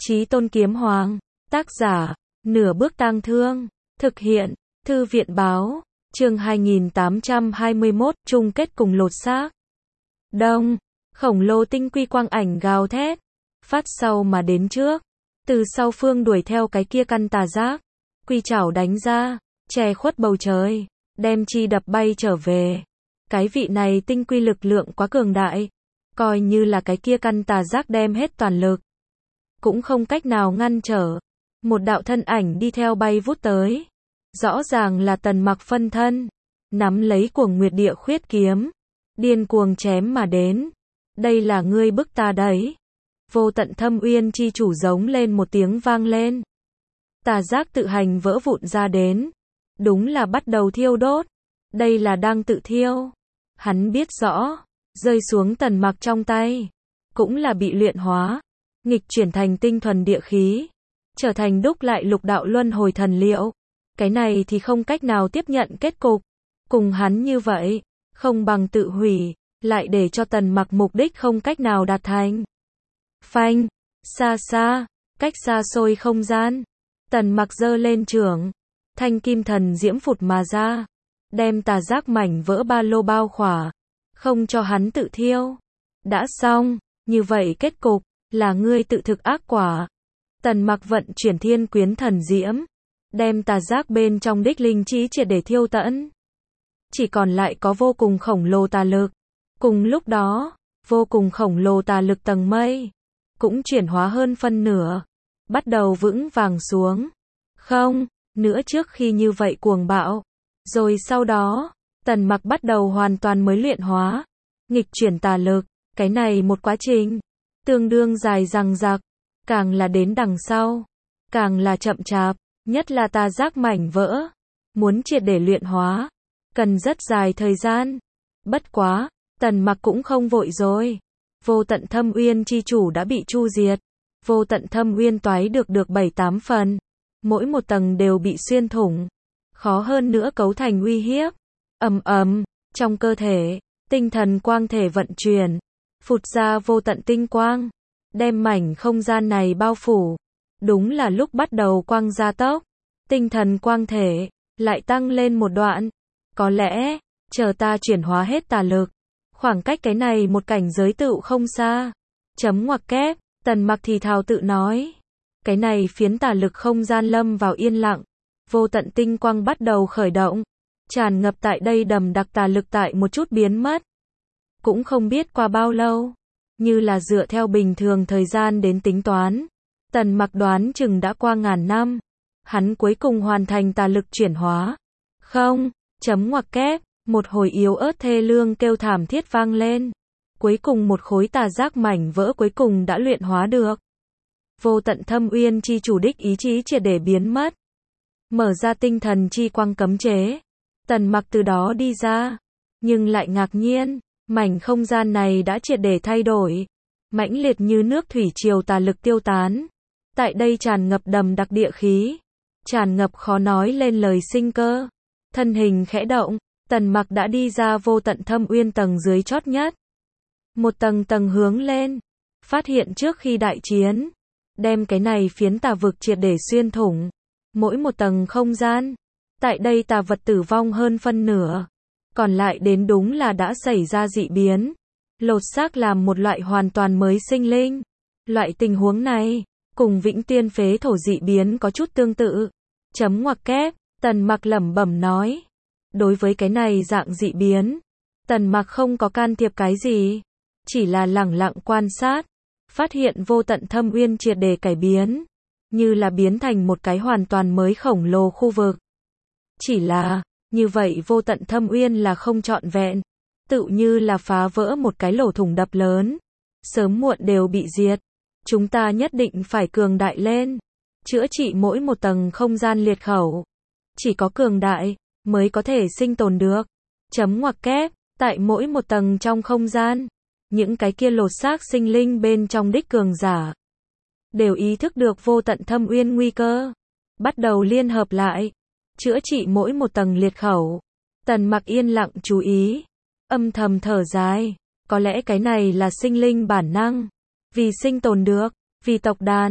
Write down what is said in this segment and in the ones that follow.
Chí Tôn Kiếm Hoàng, tác giả, Nửa Bước Tang Thương, thực hiện, Thư viện báo, chương 2821, chung kết cùng lột xác. Đông, khổng lồ tinh quy quang ảnh gào thét, phát sau mà đến trước, từ sau phương đuổi theo cái kia căn tà giác, quy chảo đánh ra, che khuất bầu trời, đem chi đập bay trở về. Cái vị này tinh quy lực lượng quá cường đại, coi như là cái kia căn tà giác đem hết toàn lực, cũng không cách nào ngăn trở. Một đạo thân ảnh đi theo bay vút tới, rõ ràng là Tần Mặc phân thân, nắm lấy Cuồng Nguyệt Địa Khuyết kiếm, điên cuồng chém mà đến. Đây là ngươi bức ta đấy. Vô tận thâm uyên chi chủ giống lên một tiếng vang lên. Tà giác tự hành vỡ vụn ra đến, đúng là bắt đầu thiêu đốt. Đây là đang tự thiêu. Hắn biết rõ, rơi xuống Tần Mặc trong tay, cũng là bị luyện hóa, nghịch chuyển thành tinh thuần địa khí, trở thành đúc lại lục đạo luân hồi thần liệu. Cái này thì không cách nào tiếp nhận kết cục. Cùng hắn như vậy, không bằng tự hủy, lại để cho Tần Mặc mục đích không cách nào đạt thành. Phanh, xa xa, cách xa xôi không gian, Tần Mặc giơ lên chưởng, thanh kim thần diễm phụt mà ra, đem tà giác mảnh vỡ ba lô bao khỏa, không cho hắn tự thiêu. Đã xong, như vậy kết cục là ngươi tự thực ác quả. Tần Mặc vận chuyển thiên quyến thần diễm, đem tà giác bên trong đích linh trí triệt để thiêu tận. Chỉ còn lại có vô cùng khổng lồ tà lực. Cùng lúc đó, vô cùng khổng lồ tà lực tầng mây cũng chuyển hóa hơn phân nửa, bắt đầu vững vàng xuống. Không nữa trước khi như vậy cuồng bạo. Rồi sau đó, Tần Mặc bắt đầu hoàn toàn mới luyện hóa, nghịch chuyển tà lực. Cái này một quá trình tương đương dài dằng dặc, càng là đến đằng sau, càng là chậm chạp, nhất là tà giác mảnh vỡ, muốn triệt để luyện hóa, cần rất dài thời gian. Bất quá, Tần Mặc cũng không vội rồi. Vô tận thâm uyên chi chủ đã bị chu diệt, vô tận thâm uyên toái được 7-8 phần, mỗi một tầng đều bị xuyên thủng, khó hơn nữa cấu thành uy hiếp. Ầm ầm, trong cơ thể, tinh thần quang thể vận chuyển, phụt ra vô tận tinh quang, đem mảnh không gian này bao phủ. Đúng là lúc bắt đầu quang gia tốc, tinh thần quang thể lại tăng lên một đoạn. Có lẽ, chờ ta chuyển hóa hết tà lực, khoảng cách cái này một cảnh giới tựu không xa. Chấm ngoặc kép, Tần Mặc thì thào tự nói. Cái này phiến tà lực không gian lâm vào yên lặng, vô tận tinh quang bắt đầu khởi động, tràn ngập tại đây đầm đặc tà lực tại một chút biến mất. Cũng không biết qua bao lâu, như là dựa theo bình thường thời gian đến tính toán, Tần Mặc đoán chừng đã qua ngàn năm, hắn cuối cùng hoàn thành tà lực chuyển hóa. Không, chấm ngoặc kép, một hồi yếu ớt thê lương kêu thảm thiết vang lên. Cuối cùng một khối tà giác mảnh vỡ cuối cùng đã luyện hóa được. Vô tận thâm uyên chi chủ đích ý chí triệt để biến mất. Mở ra tinh thần chi quang cấm chế. Tần Mặc từ đó đi ra, nhưng lại ngạc nhiên, mảnh không gian này đã triệt để thay đổi. Mãnh liệt như nước thủy triều tà lực tiêu tán. Tại đây tràn ngập đầm đặc địa khí, tràn ngập khó nói lên lời sinh cơ. Thân hình khẽ động, Tần Mặc đã đi ra vô tận thâm uyên tầng dưới chót nhất. Một tầng tầng hướng lên, phát hiện trước khi đại chiến, đem cái này phiến tà vực triệt để xuyên thủng. Mỗi một tầng không gian, tại đây tà vật tử vong hơn phân nửa. Còn lại đến đúng là đã xảy ra dị biến, lột xác làm một loại hoàn toàn mới sinh linh. Loại tình huống này, cùng Vĩnh Tiên phế thổ dị biến có chút tương tự. Chấm ngoặc kép, Tần Mặc lẩm bẩm nói. Đối với cái này dạng dị biến, Tần Mặc không có can thiệp cái gì, chỉ là lẳng lặng quan sát, phát hiện vô tận thâm uyên triệt để cải biến, như là biến thành một cái hoàn toàn mới khổng lồ khu vực. Chỉ là, như vậy vô tận thâm uyên là không trọn vẹn, tựu như là phá vỡ một cái lỗ thủng đập lớn, sớm muộn đều bị diệt. Chúng ta nhất định phải cường đại lên, chữa trị mỗi một tầng không gian liệt khẩu. Chỉ có cường đại mới có thể sinh tồn được. Chấm ngoặc kép, tại mỗi một tầng trong không gian, những cái kia lột xác sinh linh bên trong đích cường giả đều ý thức được vô tận thâm uyên nguy cơ, bắt đầu liên hợp lại, chữa trị mỗi một tầng liệt khẩu. Tần Mặc yên lặng chú ý, âm thầm thở dài, có lẽ cái này là sinh linh bản năng, vì sinh tồn được, vì tộc đàn,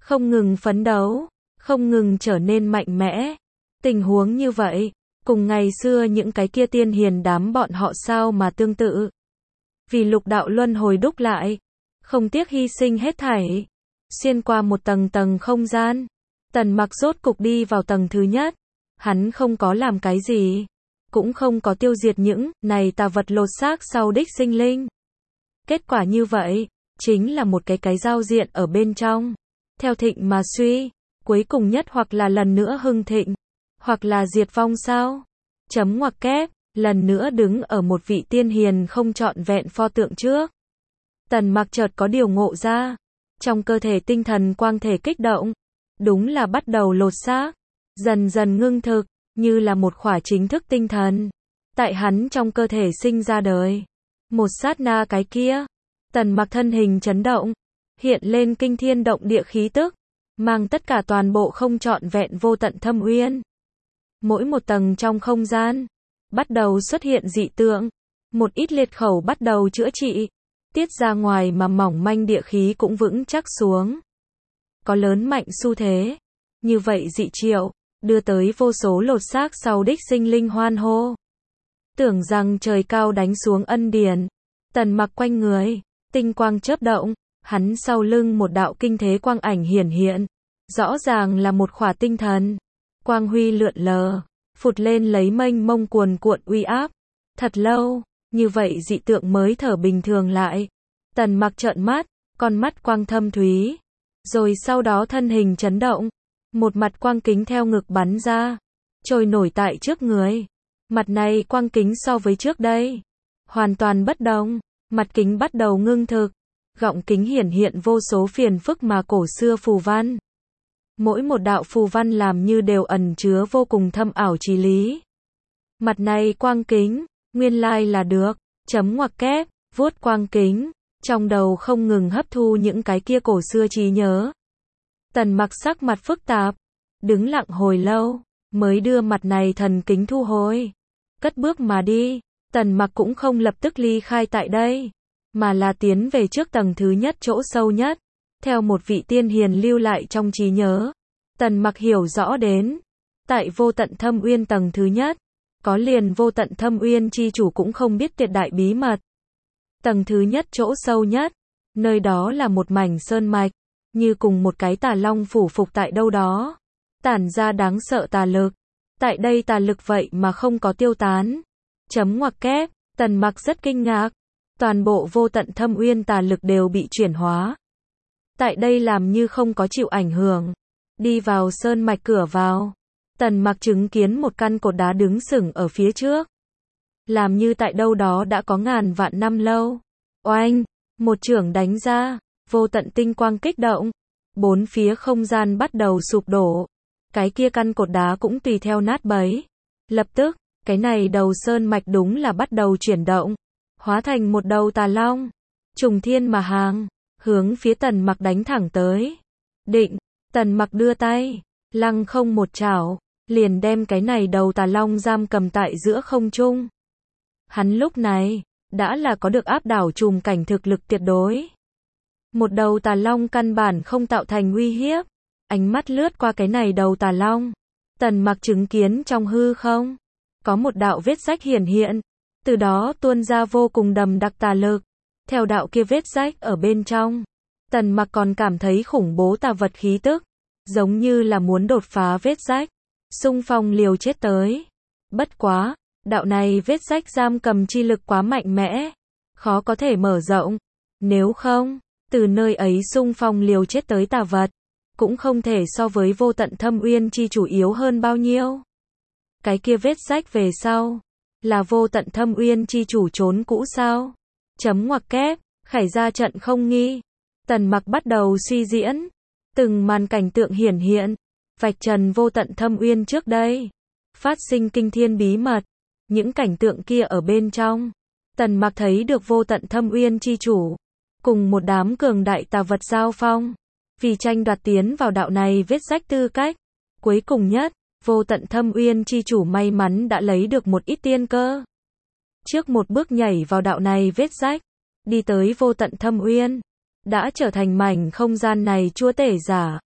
không ngừng phấn đấu, không ngừng trở nên mạnh mẽ. Tình huống như vậy, cùng ngày xưa những cái kia tiên hiền đám bọn họ sao mà tương tự. Vì lục đạo luân hồi đúc lại, không tiếc hy sinh hết thảy, xuyên qua một tầng tầng không gian. Tần Mặc rốt cục đi vào tầng thứ nhất, hắn không có làm cái gì, cũng không có tiêu diệt những này tà vật lột xác sau đích sinh linh. Kết quả như vậy, chính là một cái giao diện ở bên trong, theo thịnh mà suy, cuối cùng nhất hoặc là lần nữa hưng thịnh, hoặc là diệt vong sao? Chấm ngoặc kép, lần nữa đứng ở một vị tiên hiền không trọn vẹn pho tượng trước. Tần Mặc chợt có điều ngộ ra, trong cơ thể tinh thần quang thể kích động, đúng là bắt đầu lột xác, dần dần ngưng thực, như là một khỏa chính thức tinh thần, tại hắn trong cơ thể sinh ra đời. Một sát na cái kia, Tần Mặc thân hình chấn động, hiện lên kinh thiên động địa khí tức, mang tất cả toàn bộ không trọn vẹn vô tận thâm uyên. Mỗi một tầng trong không gian, bắt đầu xuất hiện dị tượng, một ít liệt khẩu bắt đầu chữa trị, tiết ra ngoài mà mỏng manh địa khí cũng vững chắc xuống. Có lớn mạnh xu thế, như vậy dị triệu, đưa tới vô số lột xác sau đích sinh linh hoan hô. Tưởng rằng trời cao đánh xuống ân điển, Tần Mặc quanh người, tinh quang chớp động, hắn sau lưng một đạo kinh thế quang ảnh hiển hiện, rõ ràng là một khỏa tinh thần. Quang huy lượn lờ, phụt lên lấy mênh mông cuồn cuộn uy áp. Thật lâu, như vậy dị tượng mới thở bình thường lại. Tần Mặc trợn mắt, con mắt quang thâm thúy. Rồi sau đó thân hình chấn động, một mặt quang kính theo ngực bắn ra, trôi nổi tại trước người. Mặt này quang kính so với trước đây, hoàn toàn bất đồng, mặt kính bắt đầu ngưng thực, gọng kính hiển hiện vô số phiền phức mà cổ xưa phù văn. Mỗi một đạo phù văn làm như đều ẩn chứa vô cùng thâm ảo trí lý. Mặt này quang kính, nguyên lai là được, chấm ngoặc kép, vuốt quang kính, trong đầu không ngừng hấp thu những cái kia cổ xưa trí nhớ. Tần Mặc sắc mặt phức tạp, đứng lặng hồi lâu, mới đưa mặt này thần kính thu hồi, cất bước mà đi. Tần Mặc cũng không lập tức ly khai tại đây, mà là tiến về trước tầng thứ nhất chỗ sâu nhất. Theo một vị tiên hiền lưu lại trong trí nhớ, Tần Mặc hiểu rõ đến, tại vô tận thâm uyên tầng thứ nhất, có liền vô tận thâm uyên chi chủ cũng không biết tuyệt đại bí mật. Tầng thứ nhất chỗ sâu nhất, nơi đó là một mảnh sơn mạch, như cùng một cái tà long phủ phục tại đâu đó, tản ra đáng sợ tà lực. Tại đây tà lực vậy mà không có tiêu tán. Chấm ngoặc kép, Tần Mặc rất kinh ngạc, toàn bộ vô tận thâm uyên tà lực đều bị chuyển hóa. Tại đây làm như không có chịu ảnh hưởng. Đi vào sơn mạch cửa vào, Tần Mặc chứng kiến một căn cột đá đứng sừng ở phía trước. Làm như tại đâu đó đã có ngàn vạn năm lâu. Oanh, một chưởng đánh ra, vô tận tinh quang kích động, bốn phía không gian bắt đầu sụp đổ. Cái kia căn cột đá cũng tùy theo nát bấy. Lập tức, cái này đầu sơn mạch đúng là bắt đầu chuyển động, hóa thành một đầu tà long, trùng thiên mà hàng, hướng phía Tần Mặc đánh thẳng tới. Định, Tần Mặc đưa tay, lăng không một chảo, liền đem cái này đầu tà long giam cầm tại giữa không trung. Hắn lúc này, đã là có được áp đảo trùm cảnh thực lực tuyệt đối. Một đầu tà long căn bản không tạo thành uy hiếp. Ánh mắt lướt qua cái này đầu tà long, Tần Mặc chứng kiến trong hư không, có một đạo vết rách hiển hiện, từ đó tuôn ra vô cùng đậm đặc tà lực. Theo đạo kia vết rách ở bên trong, Tần Mặc còn cảm thấy khủng bố tà vật khí tức, giống như là muốn đột phá vết rách, xung phong liều chết tới. Bất quá, đạo này vết rách giam cầm chi lực quá mạnh mẽ, khó có thể mở rộng. Nếu không, từ nơi ấy xung phong liều chết tới tà vật, cũng không thể so với vô tận thâm uyên chi chủ yếu hơn bao nhiêu. Cái kia vết rách về sau, là vô tận thâm uyên chi chủ trốn cũ sao? Chấm ngoặc kép, khải ra trận không nghi. Tần Mặc bắt đầu suy diễn, từng màn cảnh tượng hiển hiện, vạch trần vô tận thâm uyên trước đây, phát sinh kinh thiên bí mật. Những cảnh tượng kia ở bên trong, Tần Mặc thấy được vô tận thâm uyên chi chủ, cùng một đám cường đại tà vật giao phong, vì tranh đoạt tiến vào đạo này vết rách tư cách. Cuối cùng nhất, vô tận thâm uyên chi chủ may mắn đã lấy được một ít tiên cơ. Trước một bước nhảy vào đạo này vết rách, đi tới vô tận thâm uyên, đã trở thành mảnh không gian này chúa tể giả.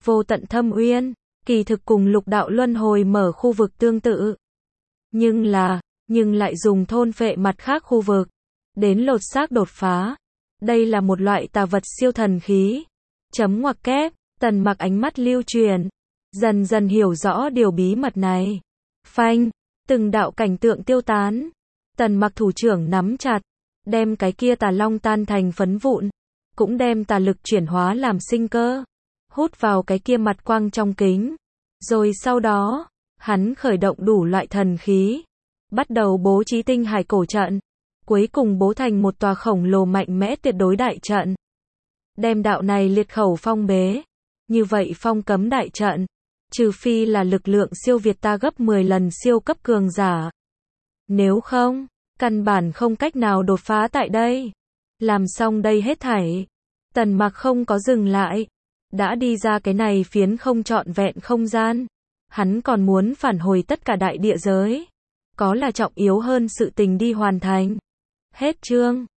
vô tận thâm uyên, kỳ thực cùng lục đạo luân hồi mở khu vực tương tự. Nhưng lại dùng thôn phệ mặt khác khu vực, đến lột xác đột phá. Đây là một loại tà vật siêu thần khí. Chấm ngoặc kép, Tần Mặc ánh mắt lưu truyền, dần dần hiểu rõ điều bí mật này. Phanh, từng đạo cảnh tượng tiêu tán. Tần Mặc thủ trưởng nắm chặt, đem cái kia tà long tan thành phấn vụn, cũng đem tà lực chuyển hóa làm sinh cơ, hút vào cái kia mặt quang trong kính. Rồi sau đó, hắn khởi động đủ loại thần khí, bắt đầu bố trí tinh hải cổ trận, cuối cùng bố thành một tòa khổng lồ mạnh mẽ tuyệt đối đại trận. Đem đạo này liệt khẩu phong bế. Như vậy phong cấm đại trận, trừ phi là lực lượng siêu việt ta gấp 10 lần siêu cấp cường giả. Nếu không, căn bản không cách nào đột phá tại đây. Làm xong đây hết thảy, Tần Mặc không có dừng lại. Đã đi ra cái này phiến không trọn vẹn không gian. Hắn còn muốn phản hồi tất cả đại địa giới. Có là trọng yếu hơn sự tình đi hoàn thành. Hết chương.